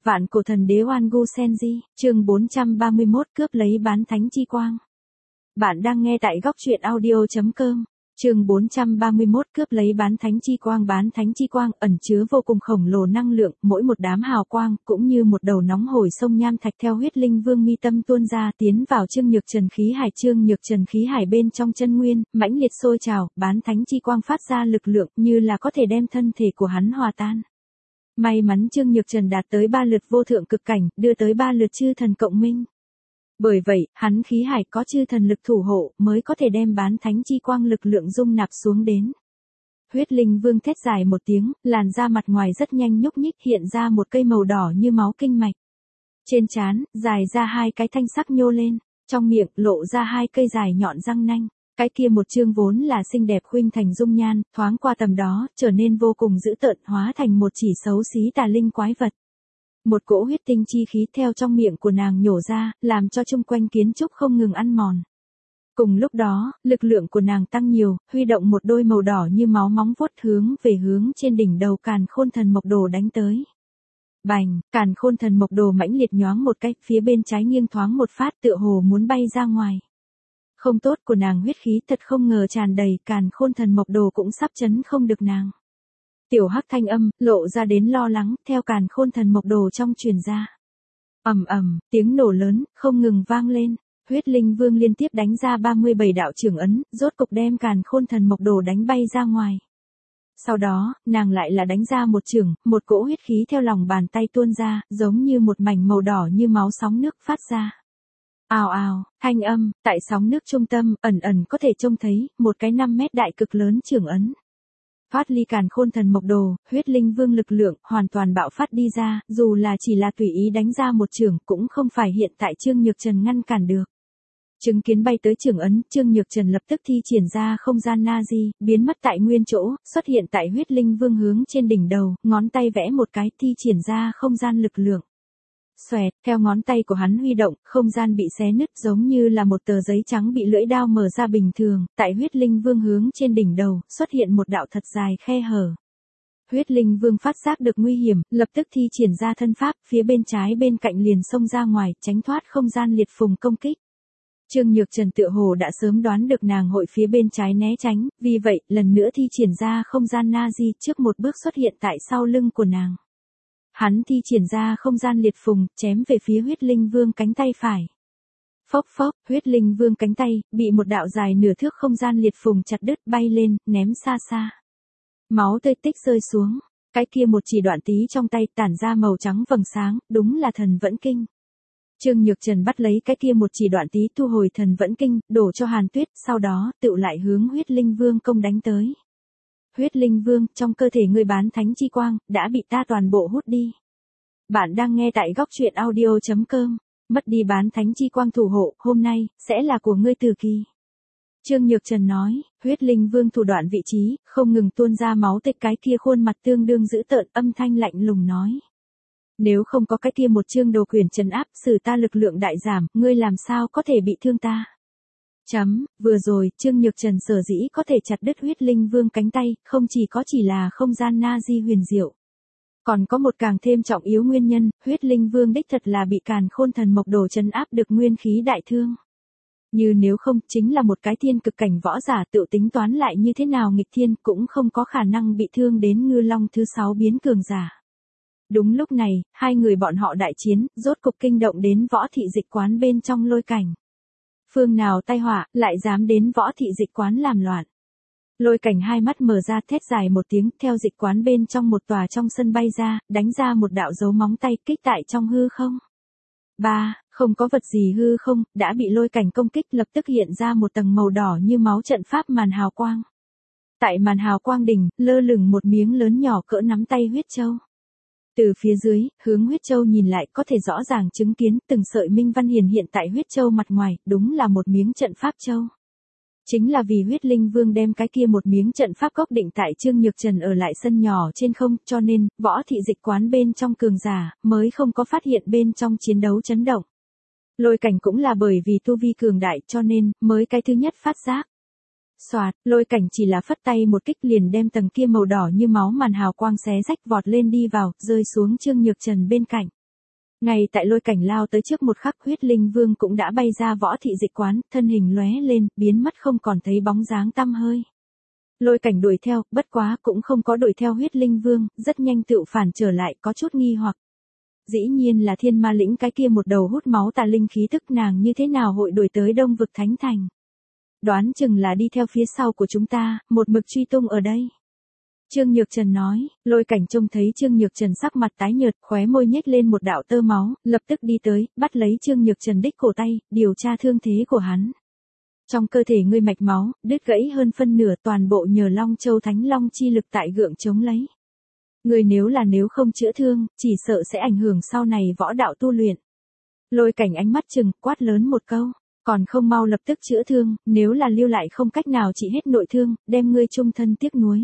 Vạn cổ thần đế Oan Gu Senji, chương 431 cướp lấy bán thánh chi quang. Bạn đang nghe tại góc truyện audio.com. Chương 431 cướp lấy bán thánh chi quang ẩn chứa vô cùng khổng lồ năng lượng, mỗi một đám hào quang cũng như một đầu nóng hổi sông nham thạch theo huyết linh vương mi tâm tuôn ra tiến vào Trương Nhược Trần khí hải. Trương Nhược Trần khí hải bên trong chân nguyên mãnh liệt sôi trào, bán thánh chi quang phát ra lực lượng như là có thể đem thân thể của hắn hòa tan. May mắn Trương Nhược Trần đạt tới 3 lượt vô thượng cực cảnh, đưa tới 3 lượt chư thần cộng minh. Bởi vậy, hắn khí hải có chư thần lực thủ hộ, mới có thể đem bán thánh chi quang lực lượng dung nạp xuống đến. Huyết linh vương thét dài một tiếng, làn da mặt ngoài rất nhanh nhúc nhích hiện ra một cây màu đỏ như máu kinh mạch. Trên trán, dài ra 2 cái thanh sắc nhô lên, trong miệng lộ ra 2 cây dài nhọn răng nanh. Cái kia một chương vốn là xinh đẹp khuynh thành dung nhan, thoáng qua tầm đó, trở nên vô cùng dữ tợn, hóa thành một chỉ xấu xí tà linh quái vật. Một cỗ huyết tinh chi khí theo trong miệng của nàng nhổ ra, làm cho chung quanh kiến trúc không ngừng ăn mòn. Cùng lúc đó, lực lượng của nàng tăng nhiều, huy động một đôi màu đỏ như máu móng vuốt hướng trên đỉnh đầu Càn Khôn Thần Mộc Đồ đánh tới. Bành, Càn Khôn Thần Mộc Đồ mãnh liệt nhoáng một cái, phía bên trái nghiêng thoáng một phát tựa hồ muốn bay ra ngoài. Không tốt của nàng huyết khí thật không ngờ tràn đầy, Càn Khôn Thần Mộc Đồ cũng sắp chấn không được nàng. Tiểu hắc thanh âm, lộ ra đến lo lắng, theo Càn Khôn Thần Mộc Đồ trong truyền ra. Ầm ầm, tiếng nổ lớn, không ngừng vang lên, huyết linh vương liên tiếp đánh ra 37 đạo trưởng ấn, rốt cục đem Càn Khôn Thần Mộc Đồ đánh bay ra ngoài. Sau đó, nàng lại là đánh ra một chưởng, một cỗ huyết khí theo lòng bàn tay tuôn ra, giống như một mảnh màu đỏ như máu sóng nước phát ra. Ào ào, thanh âm, tại sóng nước trung tâm, ẩn ẩn có thể trông thấy, một cái 5 mét đại cực lớn trưởng ấn. Thoát ly Càn Khôn Thần Mộc Đồ, huyết linh vương lực lượng, hoàn toàn bạo phát đi ra, dù là chỉ là tùy ý đánh ra một chưởng, cũng không phải hiện tại Trương Nhược Trần ngăn cản được. Chứng kiến bay tới trưởng ấn, Trương Nhược Trần lập tức thi triển ra không gian Nazi, biến mất tại nguyên chỗ, xuất hiện tại huyết linh vương hướng trên đỉnh đầu, ngón tay vẽ một cái, thi triển ra không gian lực lượng. Xoẹt, theo ngón tay của hắn huy động, không gian bị xé nứt giống như là một tờ giấy trắng bị lưỡi dao mở ra bình thường, tại huyết linh vương hướng trên đỉnh đầu, xuất hiện một đạo thật dài khe hở. Huyết linh vương phát giác được nguy hiểm, lập tức thi triển ra thân pháp, phía bên trái bên cạnh liền xông ra ngoài, tránh thoát không gian liệt phùng công kích. Trương Nhược Trần tựa hồ đã sớm đoán được nàng hội phía bên trái né tránh, vì vậy, lần nữa thi triển ra không gian Nazi trước một bước xuất hiện tại sau lưng của nàng. Hắn thi triển ra không gian liệt phùng, chém về phía huyết linh vương cánh tay phải. Phốc phốc, huyết linh vương cánh tay, bị một đạo dài nửa thước không gian liệt phùng chặt đứt bay lên, ném xa xa. Máu tươi tích rơi xuống, cái kia một chỉ đoạn tí trong tay tản ra màu trắng vầng sáng, đúng là thần vẫn kinh. Trương Nhược Trần bắt lấy cái kia một chỉ đoạn tí thu hồi thần vẫn kinh, đổ cho Hàn Tuyết, sau đó tựu lại hướng huyết linh vương công đánh tới. Huyết linh vương, trong cơ thể ngươi bán thánh chi quang, đã bị ta toàn bộ hút đi. Bạn đang nghe tại góc truyện audio.com, mất đi bán thánh chi quang thủ hộ, hôm nay, sẽ là của ngươi từ kỳ. Trương Nhược Trần nói, huyết linh vương thủ đoạn vị trí, không ngừng tuôn ra máu tươi, cái kia khuôn mặt tương đương dữ tợn, âm thanh lạnh lùng nói. Nếu không có cái kia một chương đồ quyền trấn áp, xử ta lực lượng đại giảm, ngươi làm sao có thể bị thương ta. Vừa rồi, Trương Nhược Trần sở dĩ có thể chặt đứt huyết linh vương cánh tay, không chỉ là không gian Nazi huyền diệu. Còn có một càng thêm trọng yếu nguyên nhân, huyết linh vương đích thật là bị Càn Khôn Thần Mộc Đồ trấn áp được nguyên khí đại thương. Như nếu không, chính là một cái thiên cực cảnh võ giả tự tính toán lại như thế nào nghịch thiên cũng không có khả năng bị thương đến Ngư Long thứ 6 biến cường giả. Đúng lúc này, hai người bọn họ đại chiến, rốt cục kinh động đến Võ Thị Dịch Quán bên trong Lôi Cảnh. Phương nào tai họa, lại dám đến Võ Thị Dịch Quán làm loạn. Lôi Cảnh hai mắt mở ra thét dài một tiếng, theo dịch quán bên trong một tòa trong sân bay ra, đánh ra một đạo dấu móng tay kích tại trong hư không. Không có vật gì hư không, đã bị Lôi Cảnh công kích, lập tức hiện ra một tầng màu đỏ như máu trận pháp màn hào quang. Tại màn hào quang đỉnh, lơ lửng một miếng lớn nhỏ cỡ nắm tay huyết châu. Từ phía dưới, hướng huyết châu nhìn lại có thể rõ ràng chứng kiến từng sợi minh văn hiển hiện tại huyết châu mặt ngoài, đúng là một miếng trận pháp châu. Chính là vì huyết linh vương đem cái kia một miếng trận pháp gốc định tại Trương Nhược Trần ở lại sân nhỏ trên không, cho nên, Võ Thị Dịch Quán bên trong cường giả, mới không có phát hiện bên trong chiến đấu chấn động. Lôi Cảnh cũng là bởi vì tu vi cường đại cho nên, mới cái thứ nhất phát giác. Soạt, Lôi Cảnh chỉ là phất tay một kích liền đem tầng kia màu đỏ như máu màn hào quang xé rách vọt lên đi vào, rơi xuống Trương Nhược Trần bên cạnh. Ngay tại Lôi Cảnh lao tới trước một khắc, Huyết Linh Vương cũng đã bay ra Võ Thị Dịch quán, thân hình lóe lên, biến mất không còn thấy bóng dáng tăm hơi. Lôi Cảnh đuổi theo, bất quá cũng không có đuổi theo Huyết Linh Vương, rất nhanh tựu phản trở lại, có chút nghi hoặc. Dĩ nhiên là Thiên Ma Lĩnh cái kia một đầu hút máu tà linh khí tức, nàng như thế nào hội đuổi tới Đông Vực Thánh Thành. Đoán chừng là đi theo phía sau của chúng ta, một mực truy tung ở đây. Trương Nhược Trần nói. Lôi Cảnh trông thấy Trương Nhược Trần sắc mặt tái nhợt, khóe môi nhếch lên một đạo tơ máu, lập tức đi tới, bắt lấy Trương Nhược Trần đích cổ tay, điều tra thương thế của hắn. Trong cơ thể ngươi mạch máu, đứt gãy hơn phân nửa, toàn bộ nhờ Long Châu Thánh Long chi lực tại gượng chống lấy. Ngươi nếu không chữa thương, chỉ sợ sẽ ảnh hưởng sau này võ đạo tu luyện. Lôi Cảnh ánh mắt trừng, quát lớn một câu. Còn không mau lập tức chữa thương, nếu là lưu lại không cách nào trị hết nội thương, đem ngươi chung thân tiếc nuối.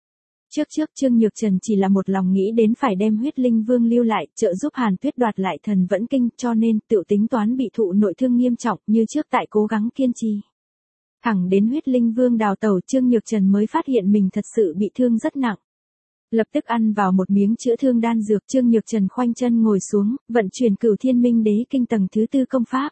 Trước Trương Nhược Trần chỉ là một lòng nghĩ đến phải đem Huyết Linh Vương lưu lại, trợ giúp Hàn Tuyết đoạt lại thần vẫn kinh, cho nên tự tính toán bị thụ nội thương nghiêm trọng, như trước tại cố gắng kiên trì. Thẳng đến Huyết Linh Vương đào tẩu, Trương Nhược Trần mới phát hiện mình thật sự bị thương rất nặng. Lập tức ăn vào một miếng chữa thương đan dược, Trương Nhược Trần khoanh chân ngồi xuống, vận chuyển Cửu Thiên Minh Đế kinh tầng thứ 4 công pháp.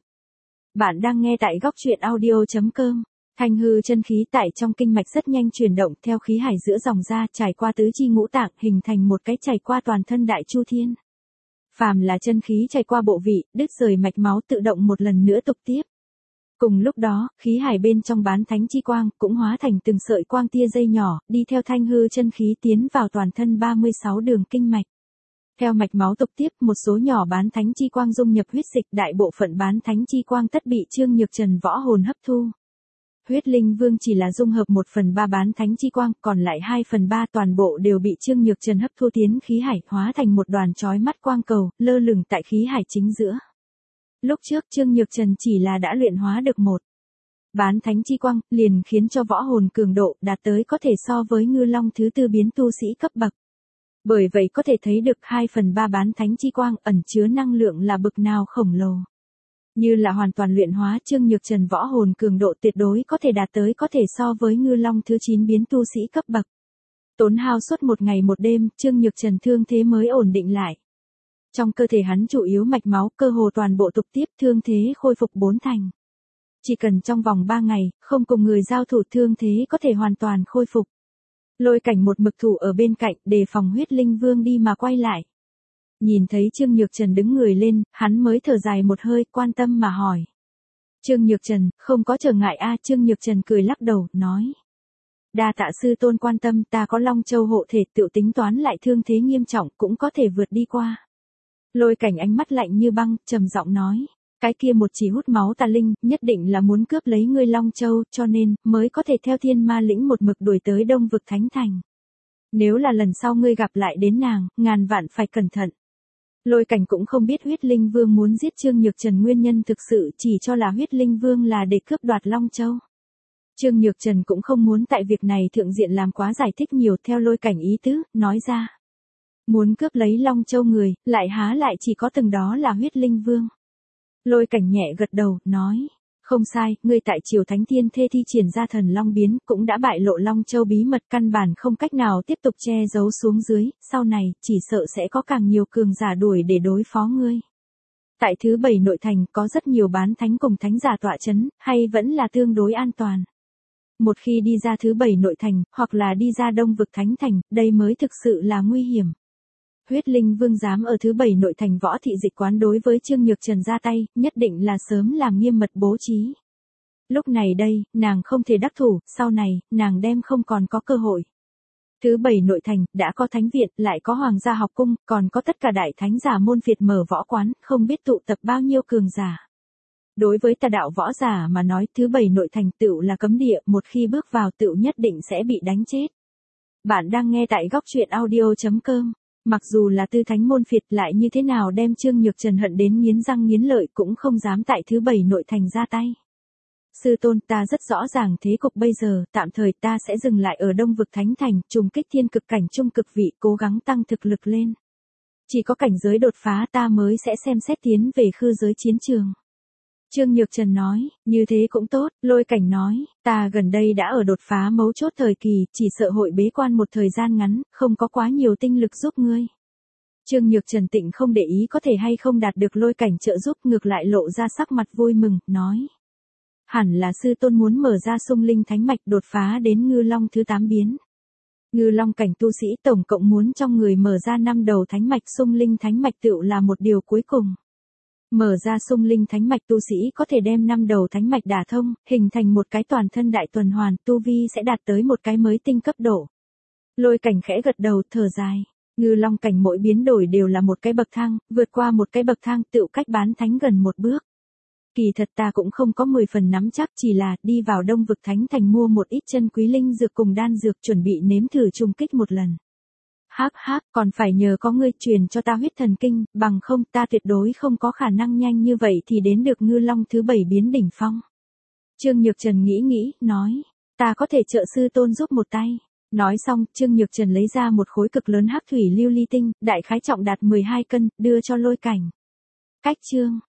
Bạn đang nghe tại goctruyện.audio.com. Thanh hư chân khí tại trong kinh mạch rất nhanh chuyển động, theo khí hải giữa dòng ra, trải qua tứ chi ngũ tạng, hình thành một cái chảy qua toàn thân đại chu thiên. Phàm là chân khí chảy qua bộ vị, đứt rời mạch máu tự động một lần nữa tục tiếp. Cùng lúc đó, khí hải bên trong bán thánh chi quang cũng hóa thành từng sợi quang tia dây nhỏ, đi theo thanh hư chân khí tiến vào toàn thân 36 đường kinh mạch. Theo mạch máu tục tiếp, một số nhỏ bán thánh chi quang dung nhập huyết dịch, đại bộ phận bán thánh chi quang tất bị Trương Nhược Trần võ hồn hấp thu. Huyết Linh Vương chỉ là dung hợp 1/3 bán thánh chi quang, còn lại 2/3 toàn bộ đều bị Trương Nhược Trần hấp thu tiến khí hải, hóa thành một đoàn chói mắt quang cầu, lơ lửng tại khí hải chính giữa. Lúc trước Trương Nhược Trần chỉ là đã luyện hóa được một bán thánh chi quang, liền khiến cho võ hồn cường độ đạt tới có thể so với Ngư Long thứ 4 biến tu sĩ cấp bậc. Bởi vậy có thể thấy được 2/3 bán thánh chi quang ẩn chứa năng lượng là bực nào khổng lồ. Như là hoàn toàn luyện hóa, Trương Nhược Trần võ hồn cường độ tuyệt đối có thể đạt tới có thể so với Ngư Long thứ 9 biến tu sĩ cấp bậc. Tốn hao suốt một ngày một đêm, Trương Nhược Trần thương thế mới ổn định lại. Trong cơ thể hắn chủ yếu mạch máu, cơ hồ toàn bộ tục tiếp, thương thế khôi phục 4 thành. Chỉ cần trong vòng 3 ngày, không cùng người giao thủ, thương thế có thể hoàn toàn khôi phục. Lôi Cảnh một mực thủ ở bên cạnh, đề phòng Huyết Linh Vương đi mà quay lại. Nhìn thấy Trương Nhược Trần đứng người lên, hắn mới thở dài một hơi, quan tâm mà hỏi. Trương Nhược Trần, không có trở ngại a? Trương Nhược Trần cười lắc đầu, nói. Đa tạ sư tôn quan tâm, ta có Long Châu hộ thể, tự tính toán lại thương thế nghiêm trọng cũng có thể vượt đi qua. Lôi Cảnh ánh mắt lạnh như băng, trầm giọng nói. Cái kia một chỉ hút máu tà linh, nhất định là muốn cướp lấy ngươi Long Châu, cho nên, mới có thể theo Thiên Ma Lĩnh một mực đuổi tới Đông Vực Thánh Thành. Nếu là lần sau ngươi gặp lại đến nàng, ngàn vạn phải cẩn thận. Lôi Cảnh cũng không biết Huyết Linh Vương muốn giết Trương Nhược Trần nguyên nhân thực sự, chỉ cho là Huyết Linh Vương là để cướp đoạt Long Châu. Trương Nhược Trần cũng không muốn tại việc này thượng diện làm quá giải thích nhiều, theo Lôi Cảnh ý tứ, nói ra. Muốn cướp lấy Long Châu người, lại há lại chỉ có từng đó là Huyết Linh Vương. Lôi Cảnh nhẹ gật đầu, nói. Không sai, ngươi tại Triều Thánh Thiên Thê thi triển ra thần Long biến, cũng đã bại lộ Long Châu bí mật, căn bản không cách nào tiếp tục che giấu xuống dưới, sau này, chỉ sợ sẽ có càng nhiều cường giả đuổi để đối phó ngươi. Tại thứ 7 nội thành, có rất nhiều bán thánh cùng thánh giả tọa chấn, hay vẫn là tương đối an toàn. Một khi đi ra thứ 7 nội thành, hoặc là đi ra Đông Vực Thánh Thành, đây mới thực sự là nguy hiểm. Huyết Linh Vương dám ở thứ 7 nội thành Võ Thị Dịch quán đối với Trương Nhược Trần ra tay, nhất định là sớm làm nghiêm mật bố trí. Lúc này đây, nàng không thể đắc thủ, sau này, nàng đem không còn có cơ hội. Thứ 7 nội thành, đã có thánh viện, lại có hoàng gia học cung, còn có tất cả đại thánh giả môn phiệt mở võ quán, không biết tụ tập bao nhiêu cường giả. Đối với tà đạo võ giả mà nói, thứ 7 nội thành tựu là cấm địa, một khi bước vào tựu nhất định sẽ bị đánh chết. Bạn đang nghe tại goctruyện.audio.com. Mặc dù là tư thánh môn phiệt, lại như thế nào đem Trương Nhược Trần hận đến nghiến răng nghiến lợi, cũng không dám tại thứ 7 nội thành ra tay. Sư tôn, ta rất rõ ràng thế cục bây giờ, tạm thời ta sẽ dừng lại ở Đông Vực Thánh Thành, trùng kích thiên cực cảnh trung cực vị, cố gắng tăng thực lực lên. Chỉ có cảnh giới đột phá ta mới sẽ xem xét tiến về khư giới chiến trường. Trương Nhược Trần nói, như thế cũng tốt. Lôi Cảnh nói, ta gần đây đã ở đột phá mấu chốt thời kỳ, chỉ sợ hội bế quan một thời gian ngắn, không có quá nhiều tinh lực giúp ngươi. Trương Nhược Trần Tịnh không để ý có thể hay không đạt được Lôi Cảnh trợ giúp, ngược lại lộ ra sắc mặt vui mừng, nói. Hẳn là sư tôn muốn mở ra Xung Linh Thánh Mạch, đột phá đến Ngư Long thứ 8 biến. Ngư Long cảnh tu sĩ tổng cộng muốn trong người mở ra 5 đầu thánh mạch, Xung Linh Thánh Mạch tựu là một điều cuối cùng. Mở ra Xung Linh Thánh Mạch, tu sĩ có thể đem 5 đầu thánh mạch đả thông, hình thành một cái toàn thân đại tuần hoàn, tu vi sẽ đạt tới một cái mới tinh cấp độ. Lôi Cảnh khẽ gật đầu, thở dài. Ngư Long cảnh mỗi biến đổi đều là một cái bậc thang, vượt qua một cái bậc thang tựu cách bán thánh gần một bước. Kỳ thật ta cũng không có 10 phần nắm chắc, chỉ là đi vào Đông Vực Thánh Thành mua một ít chân quý linh dược cùng đan dược, chuẩn bị nếm thử trùng kích một lần. Hắc hắc, còn phải nhờ có ngươi truyền cho ta huyết thần kinh, bằng không ta tuyệt đối không có khả năng nhanh như vậy thì đến được Ngư Long thứ 7 biến đỉnh phong. Trương Nhược Trần nghĩ, nói, ta có thể trợ sư tôn giúp một tay. Nói xong, Trương Nhược Trần lấy ra một khối cực lớn hắc thủy lưu ly tinh, đại khái trọng đạt 12 cân, đưa cho Lôi Cảnh. Cách chương